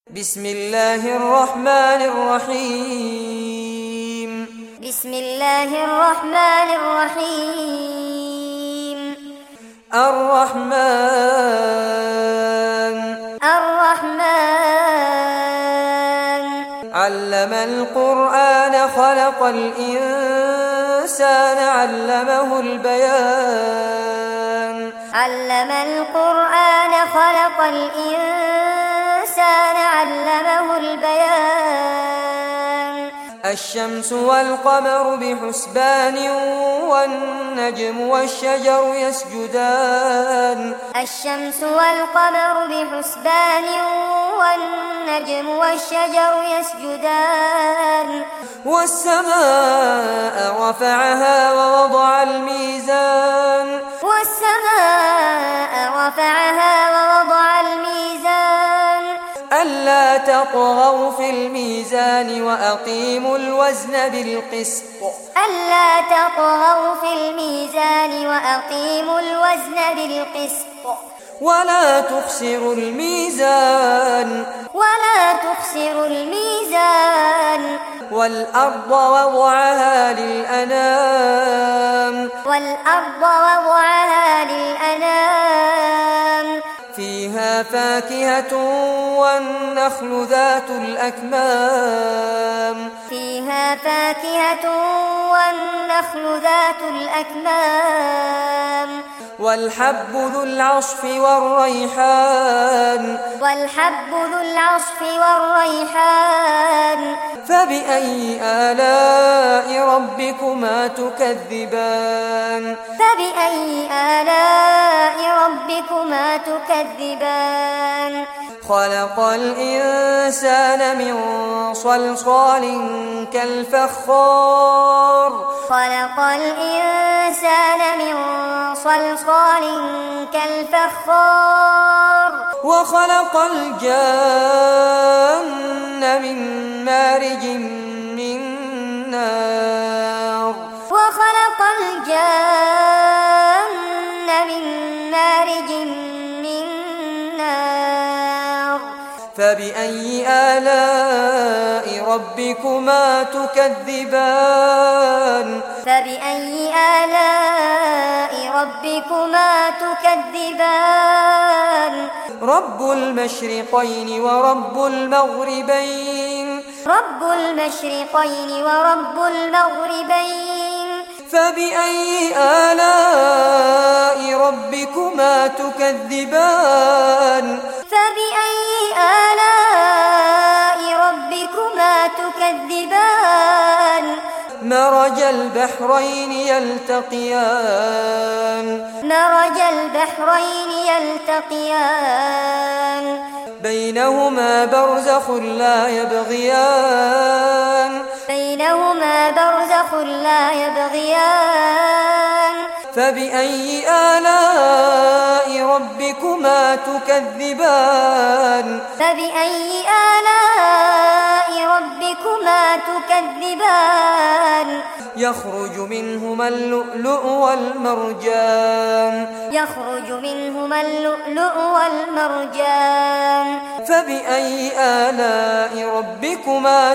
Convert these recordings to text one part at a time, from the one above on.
بسم الله الرحمن الرحيم بسم الله الرحمن الرحيم الرحمن علم القرآن خلق الإنسان علمه البيان علم القرآن خلق الإنسان علمه البيان الشمس والقمر بحسبان والنجم والشجر يسجدان الشمس والقمر بحسبان والنجم والشجر يسجدان والسماء رفعها ووضع الميزان والسماء رفعها ووضع الميزان ألا تطغوا في الميزان وأقيموا الوزن بالقسط ألا تطغوا في الميزان وأقيموا الوزن بالقسط ولا تخسروا الميزان والأرض وضعها للأنام فيها فاكهة والنخل ذات الأكمام والحب ذو العصف والريحان فبأي آلاء ربكما تكذبان خلق الإنسان من صلصال كالفخار وخلق الجان من مارج من نار فبأي آلاء ربكما تكذبان رب المشرقين ورب المغربين فبأي آلاء ربكما تكذبان مرج البحرين يلتقيان بينهما برزخ لا يبغيان فبأي آلاء ربكما تكذبان يخرج منهما اللؤلؤ والمرجان فبأي آلاء ربكما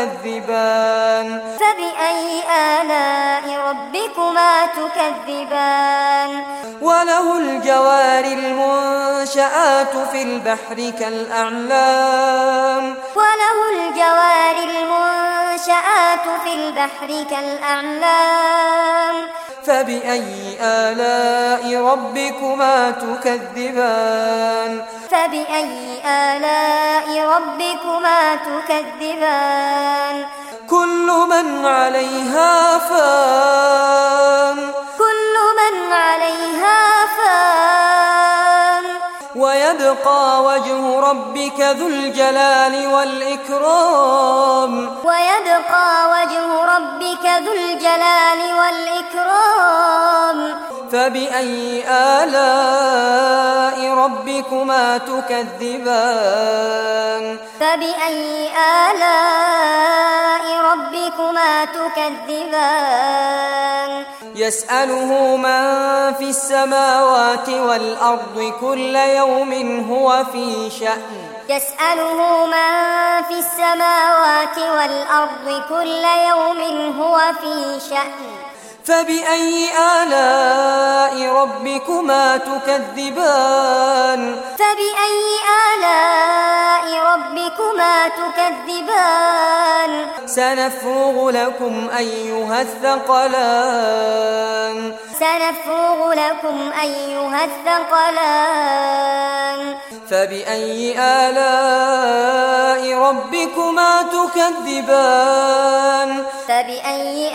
تكذبان وله الجوار المنشآت في البحر كالأعلام فبأي آلاء ربكما تكذبان كل من عليها فان ويبقى وجه ربك ذو الجلال والإكرام فبأي آلاء ربكما تكذبان يسأله من في السماوات والأرض كل يوم هو في شأن يسأله من في السماوات والأرض كل يوم هو في شأن فبأي آلاء ربكما تكذبان فبأي آلاء ربكما تكذبان سنفرغ لكم أيها الثقلان سنفرغ لكم أيها الثقلان فبأي آلاء ربكما تكذبان فبأي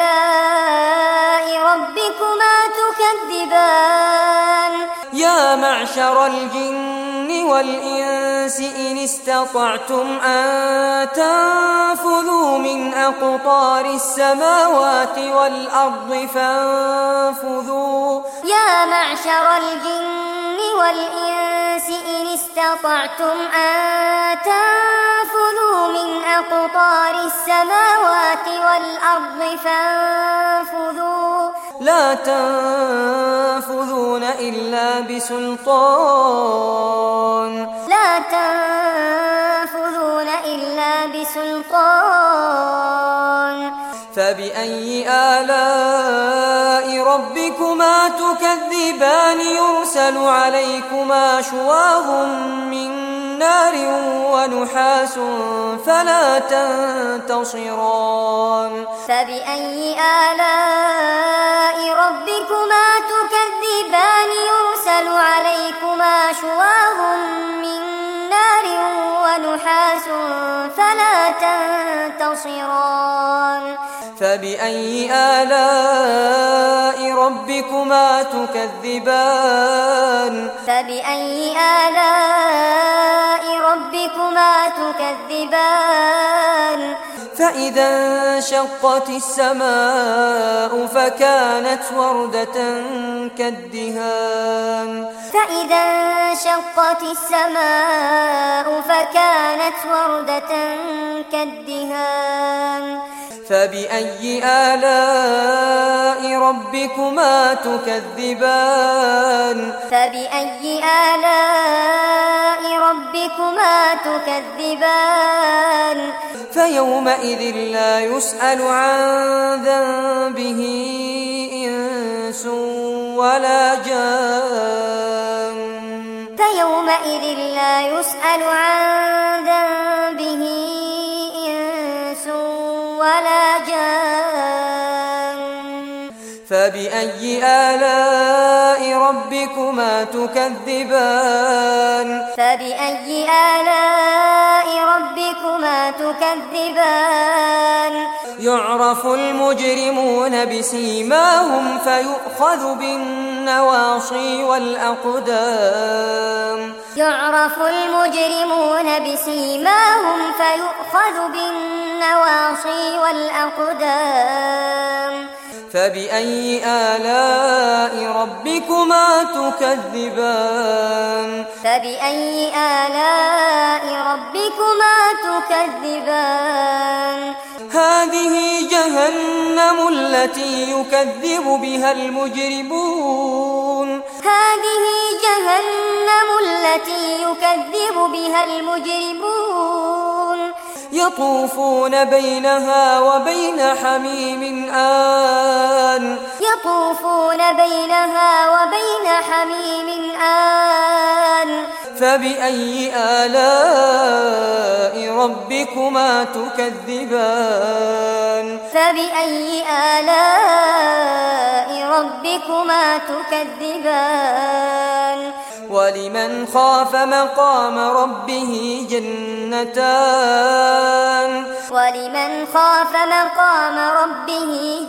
آلاء ربكما تكذبان يا معشر الجن والإنس إن استطعتم أن تنفذوا من أقطار السماوات والأرض فانفذوا يا معشر الجن والإنس إن استطعتم أن تنفذوا من أقطار السماوات والأرض فانفذوا لا تنفذون إلا بسلطان لا تنفذون إلا بسلطان فبأي آلاء ربكما تكذبان يرسل عليكما شواظ من نار ونحاس فلا تنتصران فبأي آلاء ربكما تكذبان يرسل عليكما شواظ من نار ونحاس فلا تنتصران فبأي آلاء ربكما تكذبان فبأي آلاء ربكما تكذبان فإذا انشقت السماء فكانت وردة كالدهان فإذا انشقت السماء فكانت وردة كالدهان فبأي آلاء ربكما تكذبان فبأي آلاء ربكما تكذبان فيومئذ لا يسأل عن ذنبه إنس ولا جان فيومئذ لا يسأل عن ذنبه إنس ولا جان فبأي آلاء ربكما تكذبان فبأي آلاء ربكما تكذبان يعرف المجرمون بسيماهم فيؤخذ بالنواصي والأقدام يعرف المجرمون بسيماهم فيؤخذ بالنواصي والأقدام فبأي آلاء ربكما تكذبان فبأي آلاء ربكما تكذبان هذه جهنم التي يكذب بها المجرمون هذه جهنم التي يكذب بها المجرمون يطوفون بينها وبين حميم آن يطوفون بينها وبين حميم آن فبأي آلاء ربكما تكذبان فبأي آلاء ربكما تكذبان ولمن خاف مقام ربه جنتان ولمن خاف مقام ربه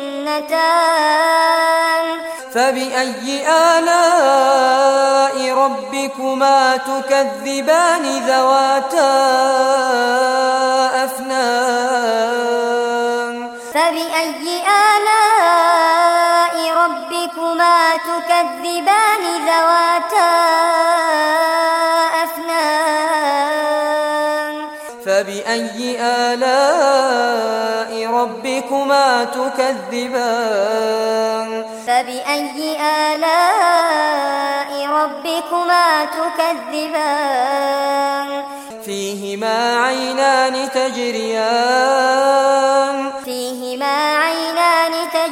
جنتان فبأي آلاء ربكما تكذبان ذواتا أفنان فبأي آلاء ربكما تكذبان ذواتا أفنان فبأي آلاء ربكما تكذبان فبأي آلاء ربكما تكذبان فيهما عينان تجريان فيهما عينان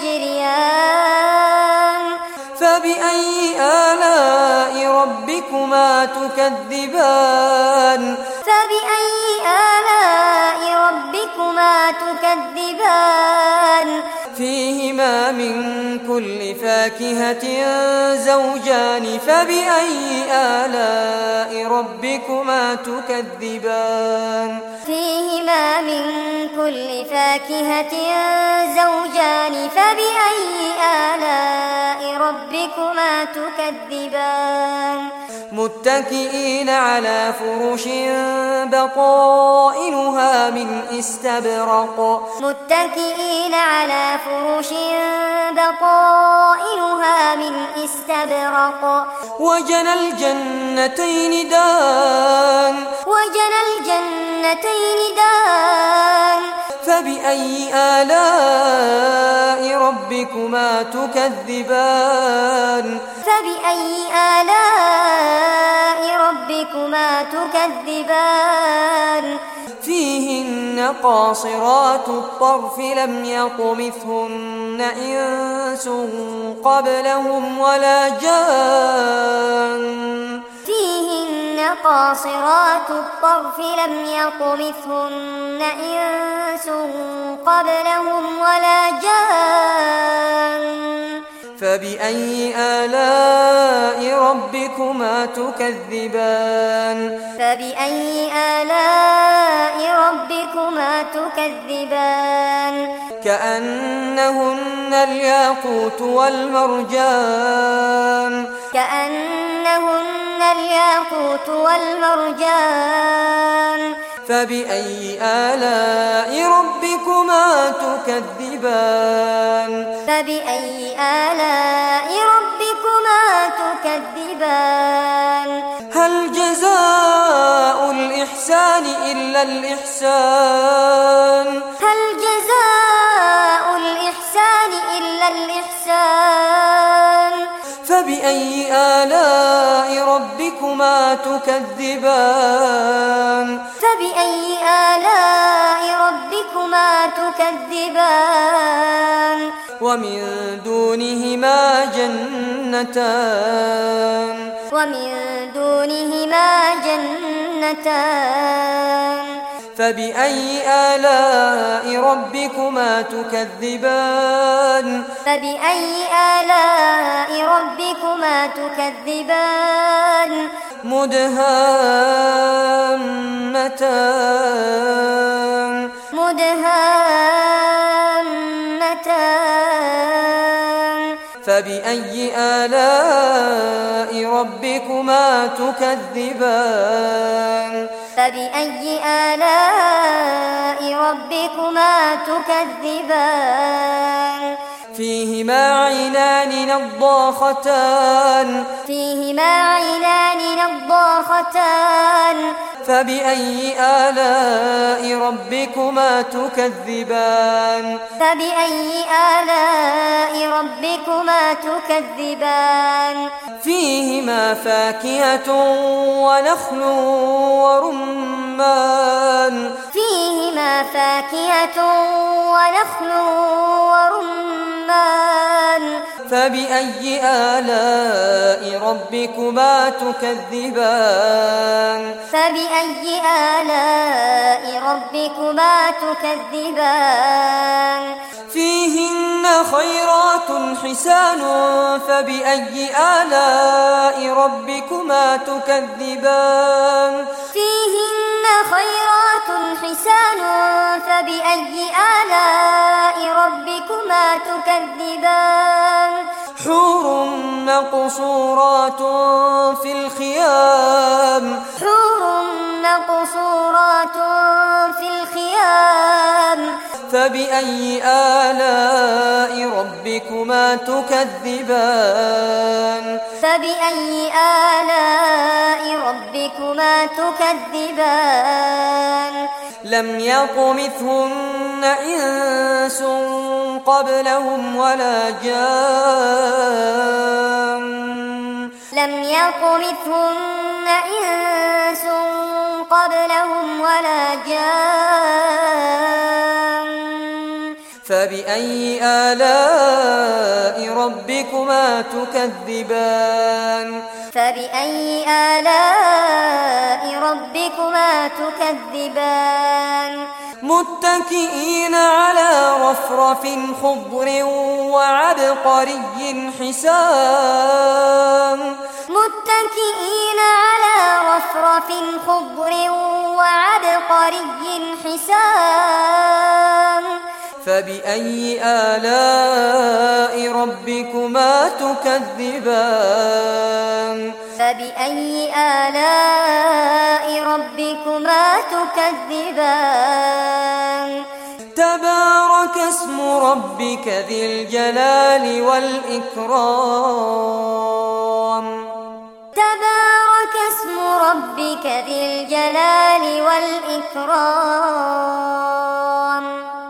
تجريان فبأي آلاء ربكما تكذبان فبأي آلاء ربكما تكذبان فيهما من كل فاكهة زوجان فبأي آلاء ربكما تكذبان فيهما من كل فاكهة زوجان فبأي آلاء ربكما تكذبان متكئين على فرش بطائنها من استبرق متكئين على فرش بطائنها من استبرق وجنى الجنتين دان وجنى الجنتين دان فبأي آلاء ربكما تكذبان فبأي آلاء ربكما تكذبان فيهن قاصرات الطرف لم يطمثهن إنس قبلهم ولا جان فيهن قاصرات الطرف لم يطمثهن إنس قبلهم ولا جان فبأي آلاء ربكما تكذبان فبأي آلاء ربكما تكذبان كأنهن الياقوت والمرجان كأنهن الياقوت والمرجان فبأي آلاء ربكما تكذبان فبأي آلاء ربكما تكذبان هل جزاء الإحسان إلا الإحسان هل جزاء الإحسان إلا الإحسان فبأي آلاء ربكما تكذبان فبأي آلاء ربكما تكذبان ومن دونهما جنتان ومن دونهما جنتان فبأي آلاء ربكما تكذبان فبأي آلاء ربكما تكذبان مدهامتان مدهامتان فبأي آلاء ربكما تكذبان فبأي آلاء ربكما تكذبان فيهما عينان نضاختان فيهما عينان نضاختان فبأي آلاء ربكما تكذبان فبأي آلاء ربكما تكذبان فيهما فاكهة ونخل ورمان فيهما فاكهة ونخل ورمان فبأي آلاء ربكما تكذبان فبأي آلاء ربكما تكذبان فيهن خيرات حسان فبأي آلاء ربكما تكذبان فيهن خيرات حسان فبأي آلاء ربكما تكذبان حور مقصورات في الخيام حور مقصورات في الخيام فبأي آلاء ربكما تكذبان فبأي آلاء ربكما تكذبان لم يطمثهن إنس قبلهم ولا جان لم يطمثهن إنس قبلهم ولا جان فبأي آلاء ربكما تكذبان فبأي آلاء ربكما تكذبان متكئين على رفرف خضر وعبقري حسان متكئين على رفرف خضر وعبقري حسان فبأي آلاء ربكما تكذبان فبأي آلاء ربكما تكذبان تبارك اسم ربك ذي الجلال والإكرام تبارك اسم ربك ذي الجلال والإكرام.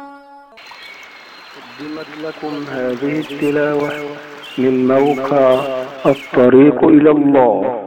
قدمت لكم هذه التلاوة من موقع الطريق إلى الله.